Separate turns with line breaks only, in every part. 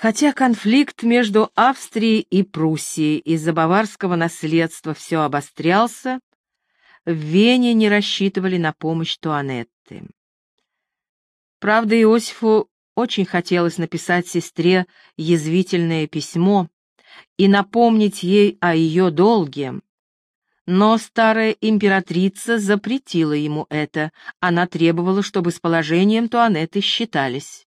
Хотя конфликт между Австрией и Пруссией из-за баварского наследства все обострялся, в Вене не рассчитывали на помощь Туанетты. Правда, Иосифу очень хотелось написать сестре язвительное письмо и напомнить ей о ее долге, но старая императрица запретила ему это, она требовала, чтобы с положением Туанетты считались.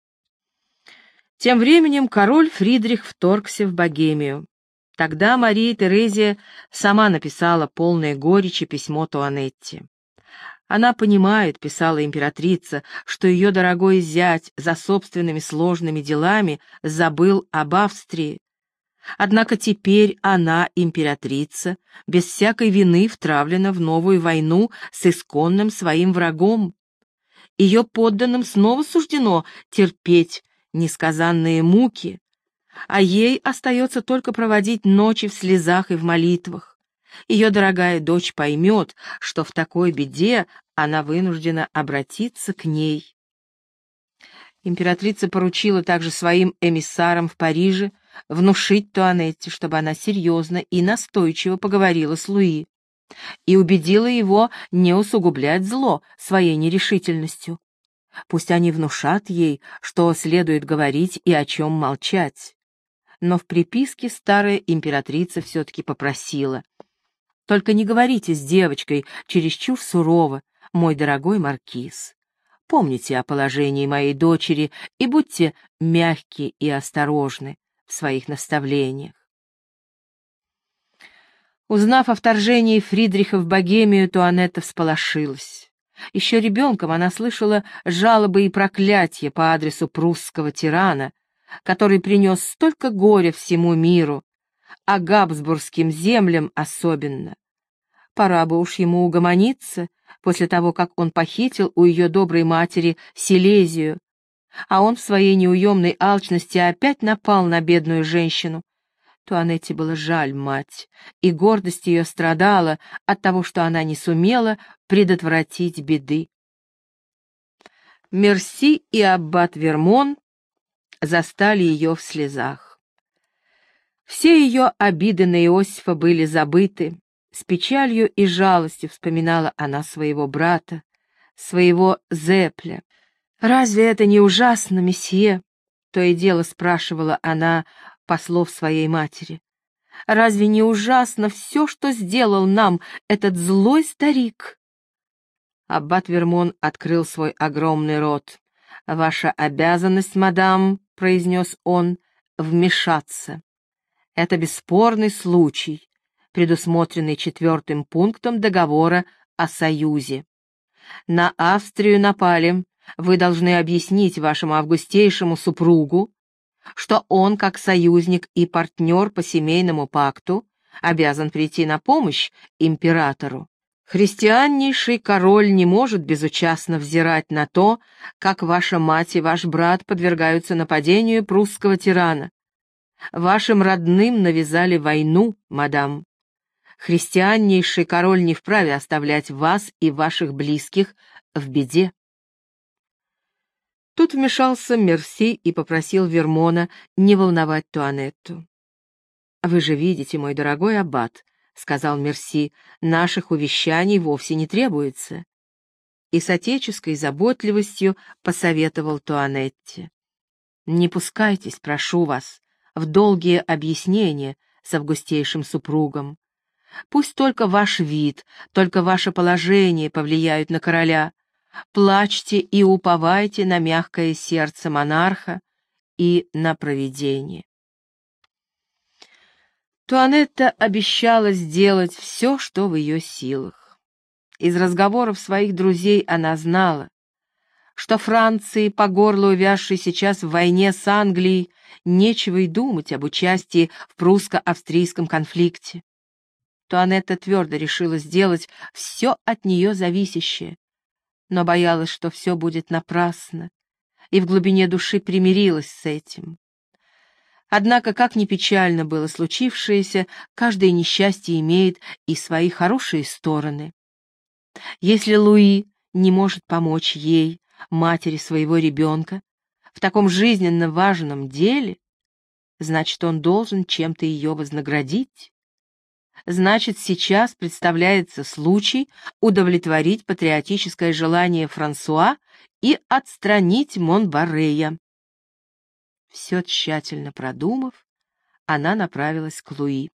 Тем временем король Фридрих вторгся в Богемию. Тогда Мария Терезия сама написала полное горечи письмо Туанетте. «Она понимает, — писала императрица, — что ее дорогой зять за собственными сложными делами забыл об Австрии. Однако теперь она, императрица, без всякой вины втравлена в новую войну с исконным своим врагом. Ее подданным снова суждено терпеть несказанные муки, а ей остается только проводить ночи в слезах и в молитвах. Ее дорогая дочь поймет, что в такой беде она вынуждена обратиться к ней». Императрица поручила также своим эмиссарам в Париже внушить Туанетте, чтобы она серьезно и настойчиво поговорила с Луи и убедила его не усугублять зло своей нерешительностью. Пусть они внушат ей, что следует говорить и о чем молчать. Но в приписке старая императрица все-таки попросила: «Только не говорите с девочкой чересчур сурово, мой дорогой маркиз. Помните о положении моей дочери и будьте мягки и осторожны в своих наставлениях». Узнав о вторжении Фридриха в Богемию, Туанетта всполошилась. Еще ребенком она слышала жалобы и проклятия по адресу прусского тирана, который принес столько горя всему миру, а габсбургским землям особенно. Пора бы уж ему угомониться после того, как он похитил у ее доброй матери Силезию, а он в своей неуемной алчности опять напал на бедную женщину. Туанетте было жаль мать, и гордость ее страдала от того, что она не сумела предотвратить беды. Мерси и аббат Вермон застали ее в слезах. Все ее обиды на Иосифа были забыты. С печалью и жалостью вспоминала она своего брата, своего Зепля. «Разве это не ужасно, месье?» — то и дело спрашивала она послов своей матери. «Разве не ужасно все, что сделал нам этот злой старик?» Аббат Вермон открыл свой огромный рот. «Ваша обязанность, мадам, — произнес он, — вмешаться. Это бесспорный случай, предусмотренный 4-м пунктом договора о союзе. На Австрию напали. Вы должны объяснить вашему августейшему супругу, что он, как союзник и партнер по семейному пакту, обязан прийти на помощь императору. Христианнейший король не может безучастно взирать на то, как ваша мать и ваш брат подвергаются нападению прусского тирана. Вашим родным навязали войну, мадам. Христианнейший король не вправе оставлять вас и ваших близких в беде». Тут вмешался Мерси и попросил Вермона не волновать Туанетту. «Вы же видите, мой дорогой аббат, — сказал Мерси, — наших увещаний вовсе не требуется». И с отеческой заботливостью посоветовал Туанетте: «Не пускайтесь, прошу вас, в долгие объяснения с августейшим супругом. Пусть только ваш вид, только ваше положение повлияют на короля. Плачьте и уповайте на мягкое сердце монарха и на провидение». Туанетта обещала сделать все, что в ее силах. Из разговоров своих друзей она знала, что Франции, по горло увязшей сейчас в войне с Англией, нечего и думать об участии в прусско-австрийском конфликте. Туанетта твердо решила сделать все от нее зависящее, но боялась, что все будет напрасно, и в глубине души примирилась с этим. Однако, как ни печально было случившееся, каждое несчастье имеет и свои хорошие стороны. Если Луи не может помочь ей, матери своего ребенка, в таком жизненно важном деле, значит, он должен чем-то ее вознаградить. Значит, сейчас представляется случай удовлетворить патриотическое желание Франсуа и отстранить Монбарея. Все тщательно продумав, она направилась к Луи.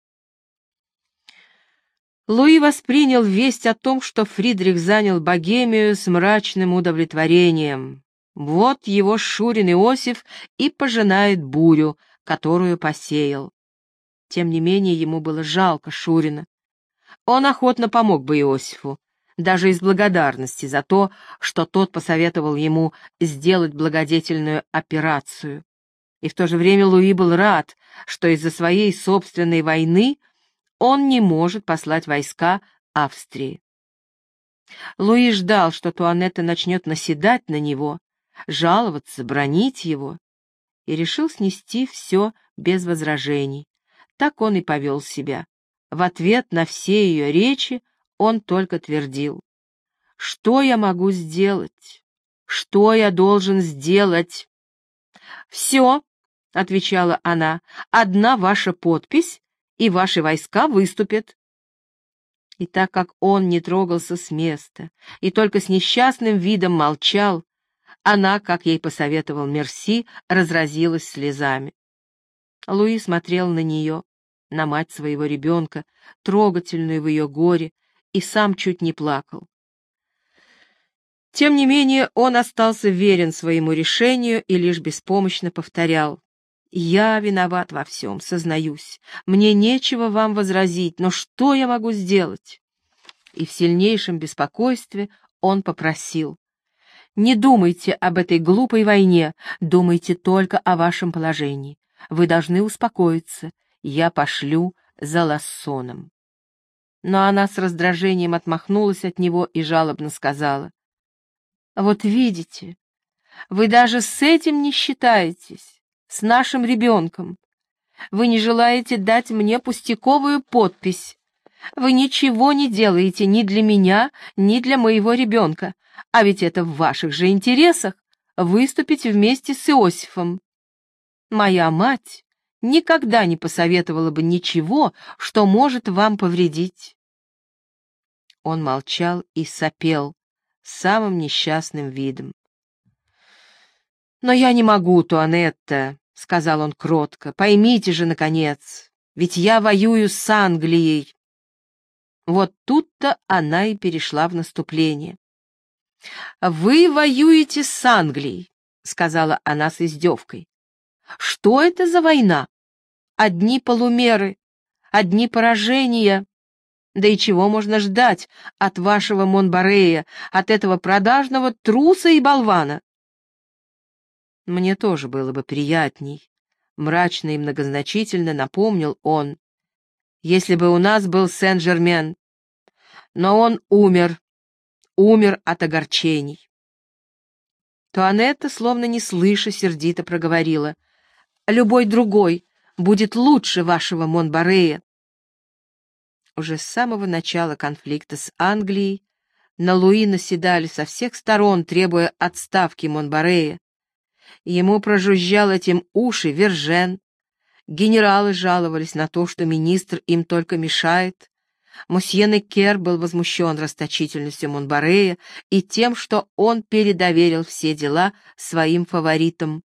Луи воспринял весть о том, что Фридрих занял Богемию, с мрачным удовлетворением. Вот его шурин Иосиф и пожинает бурю, которую посеял. Тем не менее, ему было жалко Шурина. Он охотно помог бы Иосифу, даже из благодарности за то, что тот посоветовал ему сделать благодетельную операцию. И в то же время Луи был рад, что из-за своей собственной войны он не может послать войска Австрии. Луи ждал, что Туанетта начнет наседать на него, жаловаться, бранить его, и решил снести все без возражений. Так он и повел себя. В ответ на все ее речи он только твердил: «Что я могу сделать? Что я должен сделать?» «Все», — отвечала она, — «одна ваша подпись, и ваши войска выступят». И так как он не трогался с места и только с несчастным видом молчал, она, как ей посоветовал Мерси, разразилась слезами. Луи смотрел на нее, на мать своего ребенка, трогательную в ее горе, и сам чуть не плакал. Тем не менее, он остался верен своему решению и лишь беспомощно повторял: «Я виноват во всем, сознаюсь. Мне нечего вам возразить, но что я могу сделать?» И в сильнейшем беспокойстве он попросил: «Не думайте об этой глупой войне, думайте только о вашем положении. Вы должны успокоиться. Я пошлю за Лассоном». Но она с раздражением отмахнулась от него и жалобно сказала: «Вот видите, вы даже с этим не считаетесь, с нашим ребенком. Вы не желаете дать мне пустяковую подпись. Вы ничего не делаете ни для меня, ни для моего ребенка, а ведь это в ваших же интересах — выступить вместе с Иосифом. Моя мать никогда не посоветовала бы ничего, что может вам повредить». Он молчал и сопел самым несчастным видом. «Но я не могу, Туанетта», — сказал он кротко, — «поймите же, наконец, ведь я воюю с Англией». Вот тут-то она и перешла в наступление. «Вы воюете с Англией», — сказала она с издевкой. «Что это за война? Одни полумеры, одни поражения. Да и чего можно ждать от вашего Монбарея, от этого продажного труса и болвана?» «Мне тоже было бы приятней», — мрачно и многозначительно напомнил он, «если бы у нас был Сен-Жермен. Но он умер от огорчений». Туанетта, словно не слыша, сердито проговорила: «Любой другой будет лучше вашего Монбарея». Уже с самого начала конфликта с Англией на Луи наседали со всех сторон, требуя отставки Монбарея. Ему прожужжал этим уши Вержен. Генералы жаловались на то, что министр им только мешает. Мосье Неккер был возмущен расточительностью Монбарея и тем, что он передоверил все дела своим фаворитам.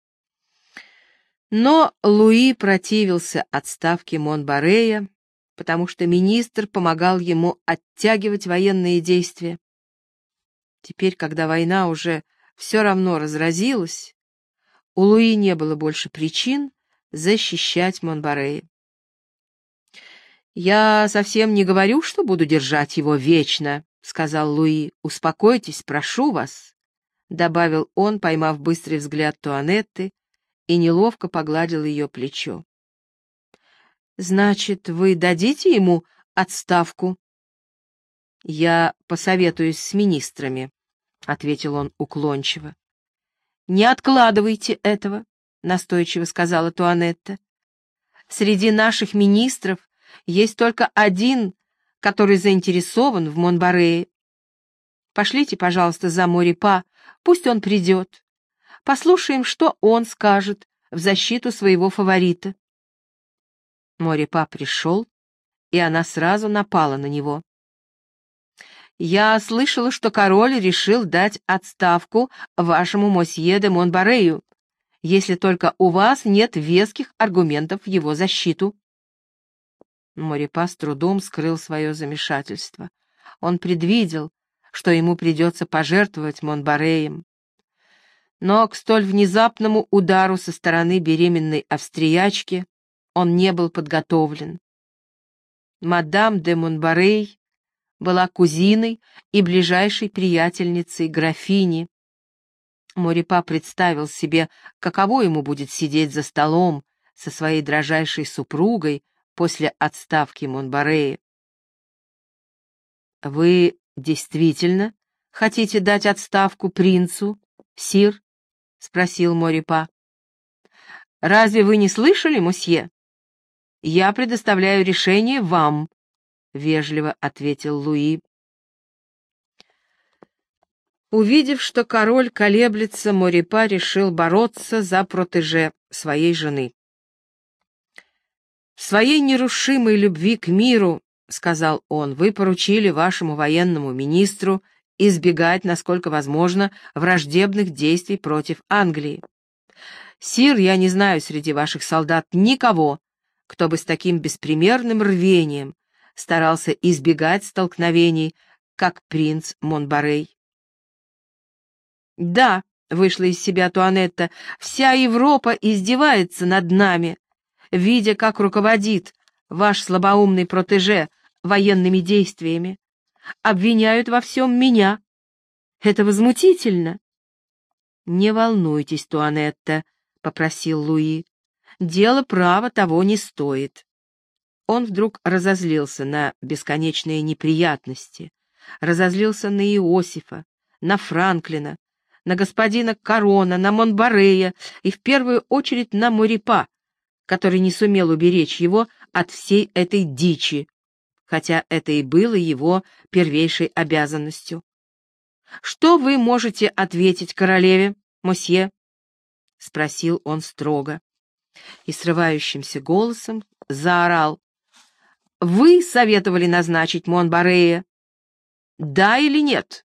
Но Луи противился отставке Монбарея, потому что министр помогал ему оттягивать военные действия. Теперь, когда война уже все равно разразилась, у Луи не было больше причин защищать Монбарея. «Я совсем не говорю, что буду держать его вечно», — сказал Луи. «Успокойтесь, прошу вас», — добавил он, поймав быстрый взгляд Туанетты, и неловко погладил ее плечо. «Значит, вы дадите ему отставку?» «Я посоветуюсь с министрами», — ответил он уклончиво. «Не откладывайте этого», — настойчиво сказала Туанетта. «Среди наших министров есть только один, который заинтересован в Монбарее. Пошлите, пожалуйста, за Морипа, пусть он придет. Послушаем, что он скажет в защиту своего фаворита. Морепа пришел, и она сразу напала на него. «Я слышала, что король решил дать отставку вашему мосье де Монбарею, если только у вас нет веских аргументов в его защиту». Морепа с трудом скрыл свое замешательство. Он предвидел, что ему придется пожертвовать Монбареем. Но к столь внезапному удару со стороны беременной австриячки он не был подготовлен. Мадам де Монбарей была кузиной и ближайшей приятельницей графини. Морепа представил себе, каково ему будет сидеть за столом со своей дрожайшей супругой после отставки Монбарея. «Вы действительно хотите дать отставку принцу, сир?» — спросил Морепа. «Разве вы не слышали, мосье? Я предоставляю решение вам», — вежливо ответил Луи. Увидев, что король колеблется, Морепа решил бороться за протеже своей жены. «В своей нерушимой любви к миру, — сказал он, — вы поручили вашему военному министру избегать, насколько возможно, враждебных действий против Англии. Сир, я не знаю среди ваших солдат никого, кто бы с таким беспримерным рвением старался избегать столкновений, как принц Монбарей». «Да, — вышла из себя Туанетта, — вся Европа издевается над нами, видя, как руководит ваш слабоумный протеже военными действиями. Обвиняют во всем меня. Это возмутительно». «Не волнуйтесь, Туанетта, — попросил Луи, — дело право того не стоит». Он вдруг разозлился на бесконечные неприятности, разозлился на Иосифа, на Франклина, на господина Корона, на Монбарея и в первую очередь на Морепа, который не сумел уберечь его от всей этой дичи, хотя это и было его первейшей обязанностью. «Что вы можете ответить королеве, мосье?» — спросил он строго. И срывающимся голосом заорал: «Вы советовали назначить Монбарея? Да или нет?»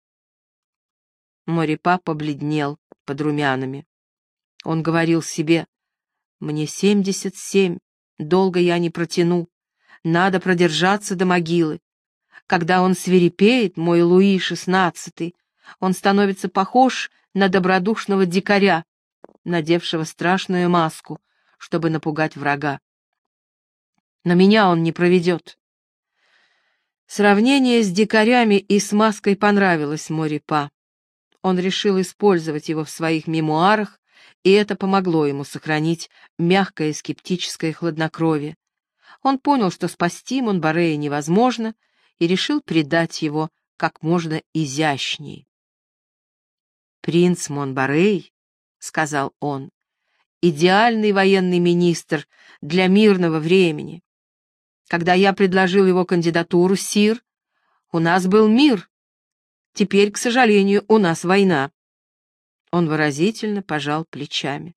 Морепа побледнел под румянами. Он говорил себе: «Мне 77, долго я не протяну, надо продержаться до могилы. Когда он свирепеет, мой Луи XVI, он становится похож на добродушного дикаря, надевшего страшную маску, чтобы напугать врага. Но меня он не проведет». Сравнение с дикарями и с маской понравилось Морепа. Он решил использовать его в своих мемуарах, и это помогло ему сохранить мягкое скептическое хладнокровие. Он понял, что спасти Монбарея невозможно, и решил предать его как можно изящнее. «Принц Монбарей, — сказал он, — идеальный военный министр для мирного времени. Когда я предложил его кандидатуру, сир, у нас был мир. Теперь, к сожалению, у нас война». Он выразительно пожал плечами.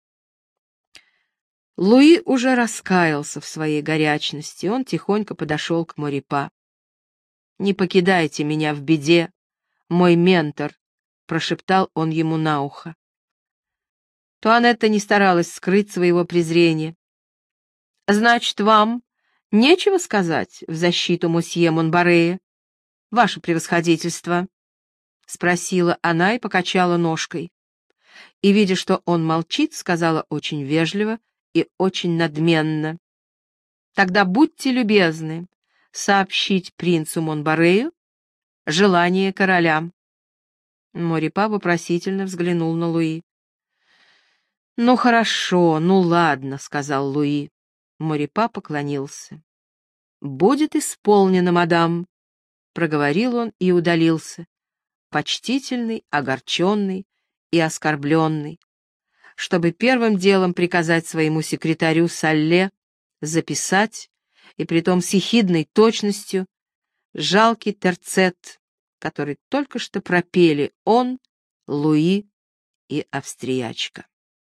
Луи уже раскаялся в своей горячности, он тихонько подошел к Морепа. «Не покидайте меня в беде, мой ментор», — прошептал он ему на ухо. Туанетта не старалась скрыть своего презрения. «Значит, вам нечего сказать в защиту мосье Монбарея, ваше превосходительство?» — спросила она и покачала ножкой. И, видя, что он молчит, сказала очень вежливо и очень надменно: «Тогда будьте любезны сообщить принцу Монбарею желание короля». Морепа вопросительно взглянул на Луи. «Ну хорошо, ну ладно», — сказал Луи. Морепа поклонился. «Будет исполнено, мадам», — проговорил он и удалился, почтительный, огорченный и оскорбленный, чтобы первым делом приказать своему секретарю Салле записать, и притом с ехидной точностью, жалкий терцет, который только что пропели он, Луи и австриячка.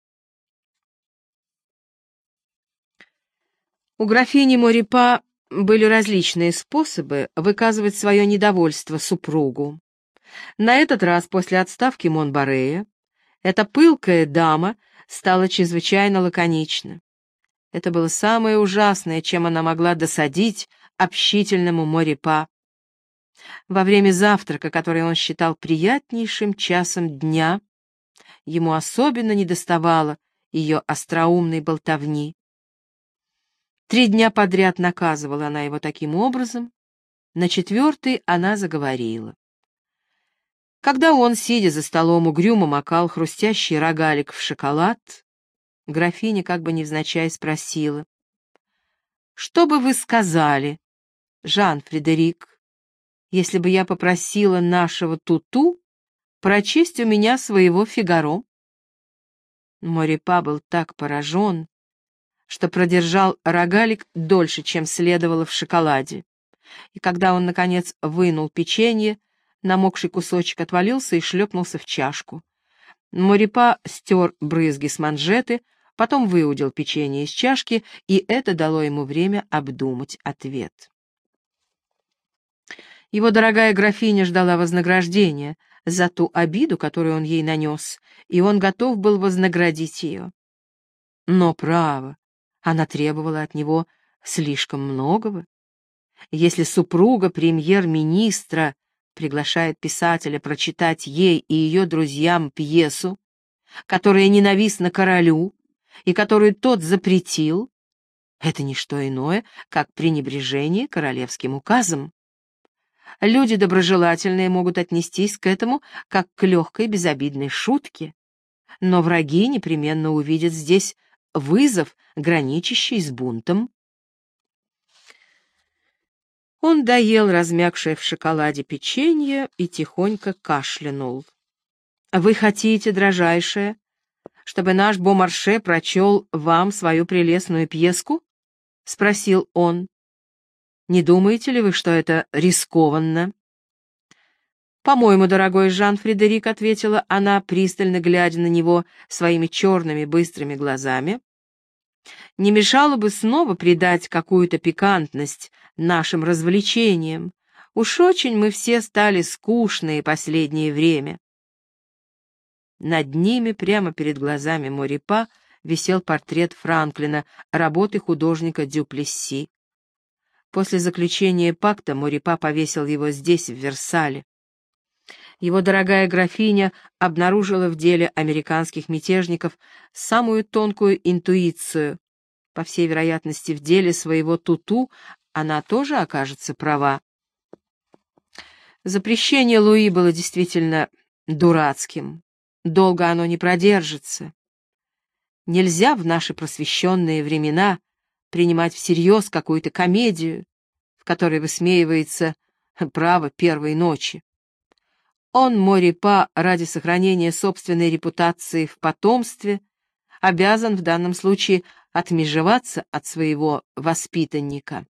У графини Морипа были различные способы выказывать свое недовольство супругу. На этот раз, после отставки Монбарея, эта пылкая дама стала чрезвычайно лаконична. Это было самое ужасное, чем она могла досадить общительному Морипа. Во время завтрака, который он считал приятнейшим часом дня, ему особенно недоставало ее остроумной болтовни. 3 дня подряд наказывала она его таким образом, на 4-й она заговорила. Когда он, сидя за столом, угрюмо макал хрустящий рогалик в шоколад, графиня как бы невзначай спросила: «Что бы вы сказали, Жан-Фредерик, если бы я попросила нашего Туту прочесть у меня своего Фигаро?» Морипа был так поражен, что продержал рогалик дольше, чем следовало в шоколаде. И когда он, наконец, вынул печенье, намокший кусочек отвалился и шлепнулся в чашку. Морипа стер брызги с манжеты, потом выудил печенье из чашки, и это дало ему время обдумать ответ. Его дорогая графиня ждала вознаграждения за ту обиду, которую он ей нанес, и он готов был вознаградить ее. Но, право, она требовала от него слишком многого. Если супруга премьер-министра приглашает писателя прочитать ей и ее друзьям пьесу, которая ненавистна королю и которую тот запретил, это не что иное, как пренебрежение королевским указом. Люди доброжелательные могут отнестись к этому как к легкой безобидной шутке, но враги непременно увидят здесь вызов, граничащий с бунтом. Он доел размякшее в шоколаде печенье и тихонько кашлянул. «Вы хотите, дрожайшая, чтобы наш Бомарше прочел вам свою прелестную пьеску?» — спросил он. «Не думаете ли вы, что это рискованно?» «По-моему, дорогой Жан-Фредерик», — ответила она, пристально глядя на него своими черными быстрыми глазами, «не мешало бы снова придать какую-то пикантность нашим развлечениям. Уж очень мы все стали скучные последнее время». Над ними, прямо перед глазами Морипа, висел портрет Франклина, работы художника Дюплесси. После заключения пакта Морипа повесил его здесь, в Версале. Его дорогая графиня обнаружила в деле американских мятежников самую тонкую интуицию. По всей вероятности, в деле своего Туту она тоже окажется права. Запрещение Луи было действительно дурацким. Долго оно не продержится. Нельзя в наши просвещенные времена принимать всерьез какую-то комедию, в которой высмеивается право первой ночи. Он, Морипа, ради сохранения собственной репутации в потомстве, обязан в данном случае отмежеваться от своего воспитанника.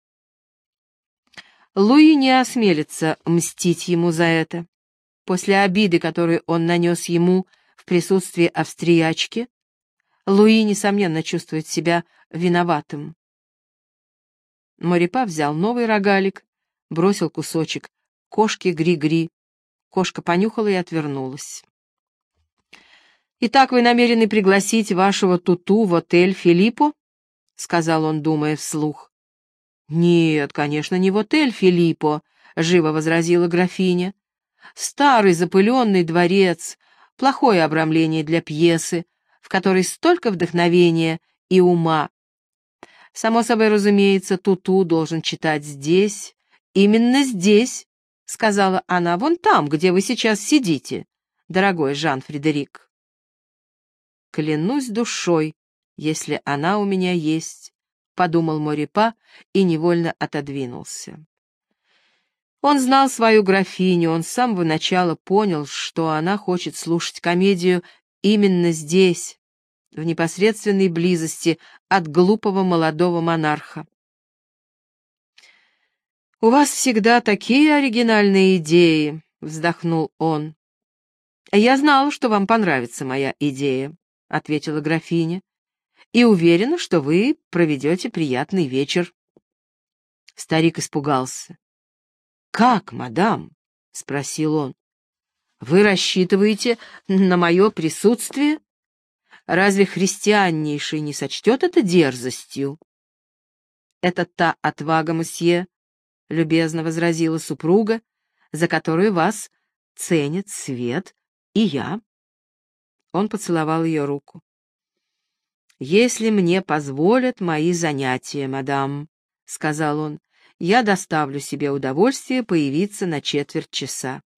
Луи не осмелится мстить ему за это. После обиды, которую он нанес ему в присутствии австриячки, Луи, несомненно, чувствует себя виноватым. Морипа взял новый рогалик, бросил кусочек кошке Гри-Гри. Кошка понюхала и отвернулась. «Итак, вы намерены пригласить вашего Туту в отель Филиппо?» — сказал он, думая вслух. «Нет, конечно, не в отель Филиппо», — живо возразила графиня. «Старый запыленный дворец, плохое обрамление для пьесы, в которой столько вдохновения и ума. Само собой разумеется, Туту должен читать здесь, именно здесь», — сказала она, — «вон там, где вы сейчас сидите, дорогой Жан-Фредерик». «Клянусь душой, если она у меня есть», — подумал Морипа и невольно отодвинулся. Он знал свою графиню, он с самого начала понял, что она хочет слушать комедию именно здесь, в непосредственной близости от глупого молодого монарха. «У вас всегда такие оригинальные идеи», — вздохнул он. «Я знала, что вам понравится моя идея», — ответила графиня, «и уверена, что вы проведете приятный вечер». Старик испугался. «Как, мадам?» — спросил он. «Вы рассчитываете на мое присутствие? Разве христианнейший не сочтет это дерзостью?» «Это та отвага, мосье», — любезно возразила супруга, «за которую вас ценит свет и я». Он поцеловал ее руку. «Если мне позволят мои занятия, мадам», — сказал он, — «я доставлю себе удовольствие появиться на четверть часа».